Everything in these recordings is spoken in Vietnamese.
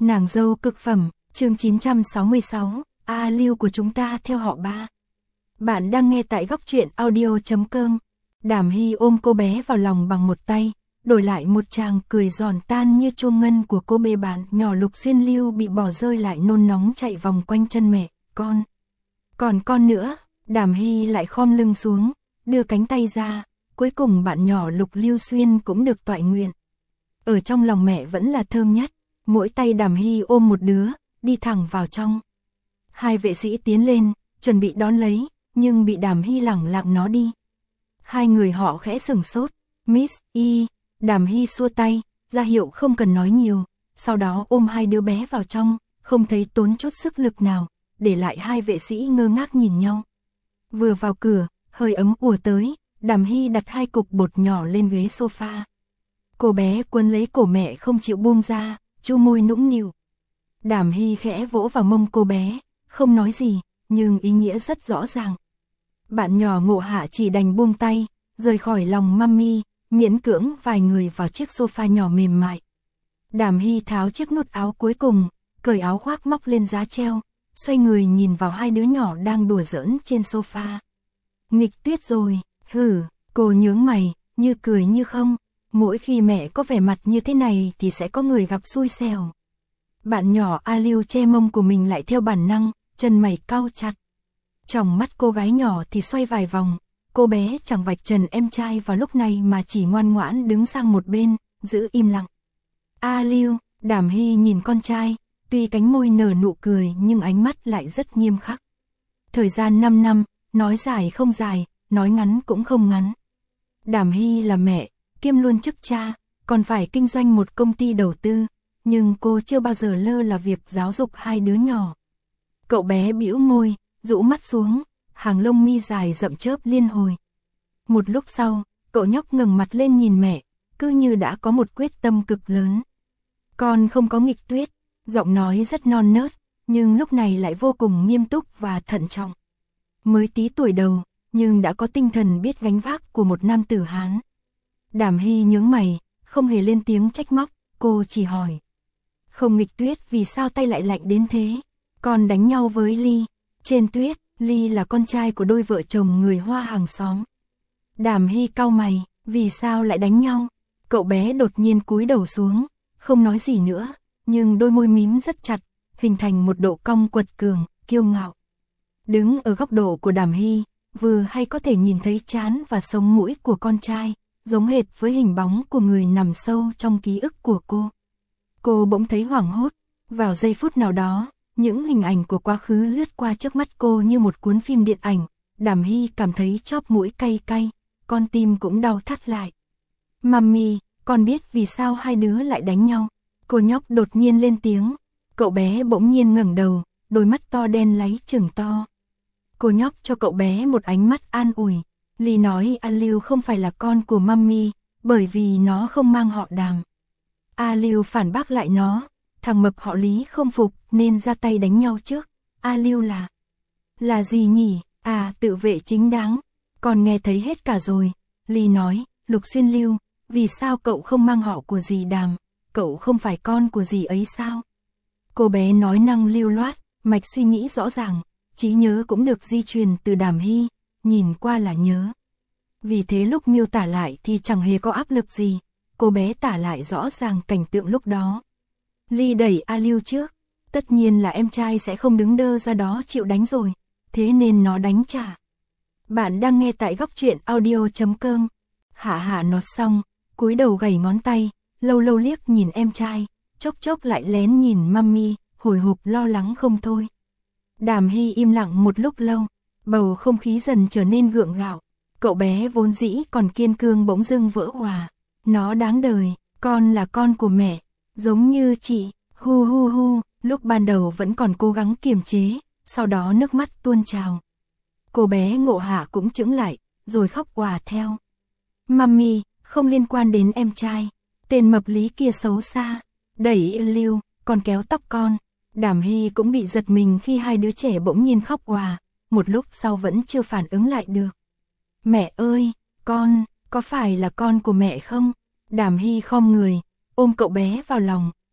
Nàng dâu cực phẩm, chương 966, Lưu của chúng ta theo họ Ba. Bạn đang nghe tại góc truyện audio.com. Đàm Hy ôm cô bé vào lòng bằng một tay, đổi lại một tràng cười giòn tan như chuông ngân của cô bé bạn nhỏ Lục Xuyên Lưu bị bỏ rơi lại nôn nóng chạy vòng quanh chân mẹ. Còn con nữa. Đàm Hy lại khom lưng xuống, đưa cánh tay ra, cuối cùng bạn nhỏ Lục Lưu Xuyên cũng được toại nguyện. Ở trong lòng mẹ vẫn là thơm nhất, mỗi tay Đàm Hy ôm một đứa, đi thẳng vào trong. Hai vệ sĩ tiến lên, chuẩn bị đón lấy, nhưng bị Đàm Hy lẳng lặng nó đi. Hai người họ khẽ sửng sốt, Miss Y, Đàm Hy xua tay, ra hiệu không cần nói nhiều, sau đó ôm hai đứa bé vào trong, không thấy tốn chút sức lực nào, để lại hai vệ sĩ ngơ ngác nhìn nhau. Vừa vào cửa, hơi ấm ùa tới, Đàm Hy đặt hai cục bột nhỏ lên ghế sofa. Cô bé quấn lấy cổ mẹ không chịu buông ra, chu môi nũng nịu. Đàm Hy khẽ vỗ vào mông cô bé, không nói gì, nhưng ý nghĩa rất rõ ràng. Bạn nhỏ ngộ hạ chỉ đành buông tay, rời khỏi lòng mami, miễn cưỡng vài người vào chiếc sofa nhỏ mềm mại. Đàm Hy tháo chiếc nút áo cuối cùng, cởi áo khoác móc lên giá treo, xoay người nhìn vào hai đứa nhỏ đang đùa giỡn trên sofa. Nghịch Tuyết rồi, hử, cô nhướng mày, như cười như không. Mỗi khi mẹ có vẻ mặt như thế này thì sẽ có người gặp xui xẻo. Bạn nhỏ Lưu che mông của mình lại theo bản năng, chân mày cau chặt. Trong mắt cô gái nhỏ thì xoay vài vòng, cô bé chẳng vạch trần em trai vào lúc này mà chỉ ngoan ngoãn đứng sang một bên, giữ im lặng. Lưu, Đàm Hy nhìn con trai, tuy cánh môi nở nụ cười nhưng ánh mắt lại rất nghiêm khắc. Thời gian 5 năm, nói dài không dài, nói ngắn cũng không ngắn. Đàm Hy là mẹ, kiêm luôn chức cha, còn phải kinh doanh một công ty đầu tư, nhưng cô chưa bao giờ lơ là việc giáo dục hai đứa nhỏ. Cậu bé bĩu môi, rũ mắt xuống, hàng lông mi dài rậm chớp liên hồi. Một lúc sau, cậu nhóc ngẩng mặt lên nhìn mẹ, cứ như đã có một quyết tâm cực lớn. Con không có nghịch Tuyết, giọng nói rất non nớt, nhưng lúc này lại vô cùng nghiêm túc và thận trọng. Mới tí tuổi đầu, nhưng đã có tinh thần biết gánh vác của một nam tử Hán. Đàm Hy nhướng mày, không hề lên tiếng trách móc, cô chỉ hỏi. Không nghịch Tuyết vì sao tay lại lạnh đến thế? Con đánh nhau với Ly. Trên Tuyết, Ly là con trai của đôi vợ chồng người Hoa hàng xóm. Đàm Hy cau mày, vì sao lại đánh nhau? Cậu bé đột nhiên cúi đầu xuống, không nói gì nữa, nhưng đôi môi mím rất chặt, hình thành một độ cong quật cường, kiêu ngạo. Đứng ở góc độ của Đàm Hy, vừa hay có thể nhìn thấy trán và sống mũi của con trai, giống hệt với hình bóng của người nằm sâu trong ký ức của cô. Cô bỗng thấy hoảng hốt, vào giây phút nào đó, những hình ảnh của quá khứ lướt qua trước mắt cô như một cuốn phim điện ảnh. Đàm Hy cảm thấy chóp mũi cay cay, con tim cũng đau thắt lại. Mami, con biết vì sao hai đứa lại đánh nhau? Cô nhóc đột nhiên lên tiếng, cậu bé bỗng nhiên ngẩng đầu, đôi mắt to đen láy trừng to. Cô nhóc cho cậu bé một ánh mắt an ủi. Ly nói Lưu không phải là con của mami, bởi vì nó không mang họ Đàm. Lưu phản bác lại nó, thằng mập họ Lý không phục nên ra tay đánh nhau trước. Lưu là gì nhỉ? Tự vệ chính đáng. Con nghe thấy hết cả rồi. Ly nói, Lục Xuyên Lưu, vì sao cậu không mang họ của dì Đàm? Cậu không phải con của dì ấy sao? Cô bé nói năng lưu loát, mạch suy nghĩ rõ ràng, trí nhớ cũng được di truyền từ Đàm Hy, nhìn qua là nhớ. Vì thế lúc miêu tả lại thì chẳng hề có áp lực gì, cô bé tả lại rõ ràng cảnh tượng lúc đó. Ly đẩy Lưu trước, tất nhiên là em trai sẽ không đứng đơ ra đó chịu đánh rồi, thế nên nó đánh trả. Bạn đang nghe tại góc truyện audio.com. Hạ nói xong, cúi đầu gảy ngón tay, lâu lâu liếc nhìn em trai, chốc chốc lại lén nhìn mami, hồi hộp lo lắng không thôi. Đàm Hy im lặng một lúc lâu, bầu không khí dần trở nên gượng gạo. Cậu bé vốn dĩ còn kiên cương bỗng dưng vỡ òa. Nó đáng đời, con là con của mẹ, giống như chị, hu hu hu, lúc ban đầu vẫn còn cố gắng kiềm chế, sau đó nước mắt tuôn trào. Cô bé ngộ hạ cũng chững lại, rồi khóc òa theo. Mami, không liên quan đến em trai, tên mập Lý kia xấu xa, đẩy Lưu, còn kéo tóc con. Đàm Hy cũng bị giật mình khi hai đứa trẻ bỗng nhiên khóc òa, một lúc sau vẫn chưa phản ứng lại được. Mẹ ơi, con, có phải là con của mẹ không? Đàm Hy khom người, ôm cậu bé vào lòng,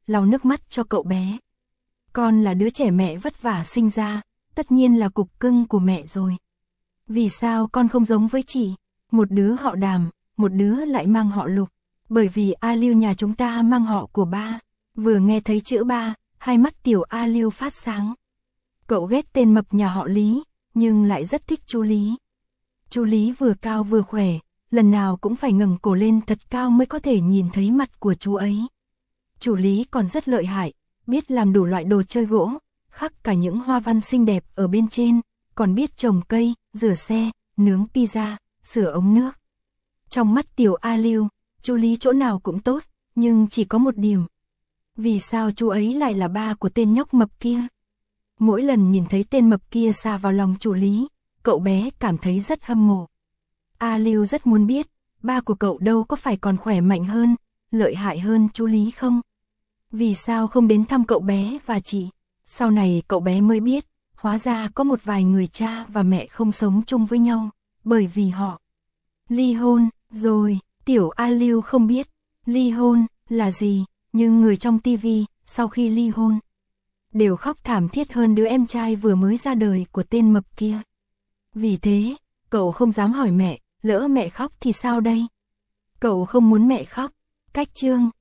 lau nước mắt cho cậu bé. Con là đứa trẻ mẹ vất vả sinh ra, tất nhiên là cục cưng của mẹ rồi. Vì sao con không giống với chị? Một đứa họ Đàm, một đứa lại mang họ Lục. Bởi vì A Lưu nhà chúng ta mang họ của ba. Vừa nghe thấy chữ ba, hai mắt tiểu A Lưu phát sáng. Cậu ghét tên mập nhà họ Lý, nhưng lại rất thích chú Lý. Chú Lý vừa cao vừa khỏe, lần nào cũng phải ngẩng cổ lên thật cao mới có thể nhìn thấy mặt của chú ấy. Chú Lý còn rất lợi hại, biết làm đủ loại đồ chơi gỗ, khắc cả những hoa văn xinh đẹp ở bên trên, còn biết trồng cây, rửa xe, nướng pizza, sửa ống nước. Trong mắt tiểu A Lưu, chú Lý chỗ nào cũng tốt, nhưng chỉ có một điểm. Vì sao chú ấy lại là ba của tên nhóc mập kia? Mỗi lần nhìn thấy tên mập kia sa vào lòng chú Lý, cậu bé cảm thấy rất hâm mộ. A Lưu rất muốn biết, ba của cậu đâu có phải còn khỏe mạnh hơn, lợi hại hơn chú Lý không? Vì sao không đến thăm cậu bé và chị? Sau này cậu bé mới biết, hóa ra có một vài người cha và mẹ không sống chung với nhau, bởi vì họ ly hôn rồi. Tiểu A Lưu không biết ly hôn là gì, nhưng người trong tivi sau khi ly hôn đều khóc thảm thiết hơn đứa em trai vừa mới ra đời của tên mập kia. Vì thế, cậu không dám hỏi mẹ, lỡ mẹ khóc thì sao đây? Cậu không muốn mẹ khóc. Cách chương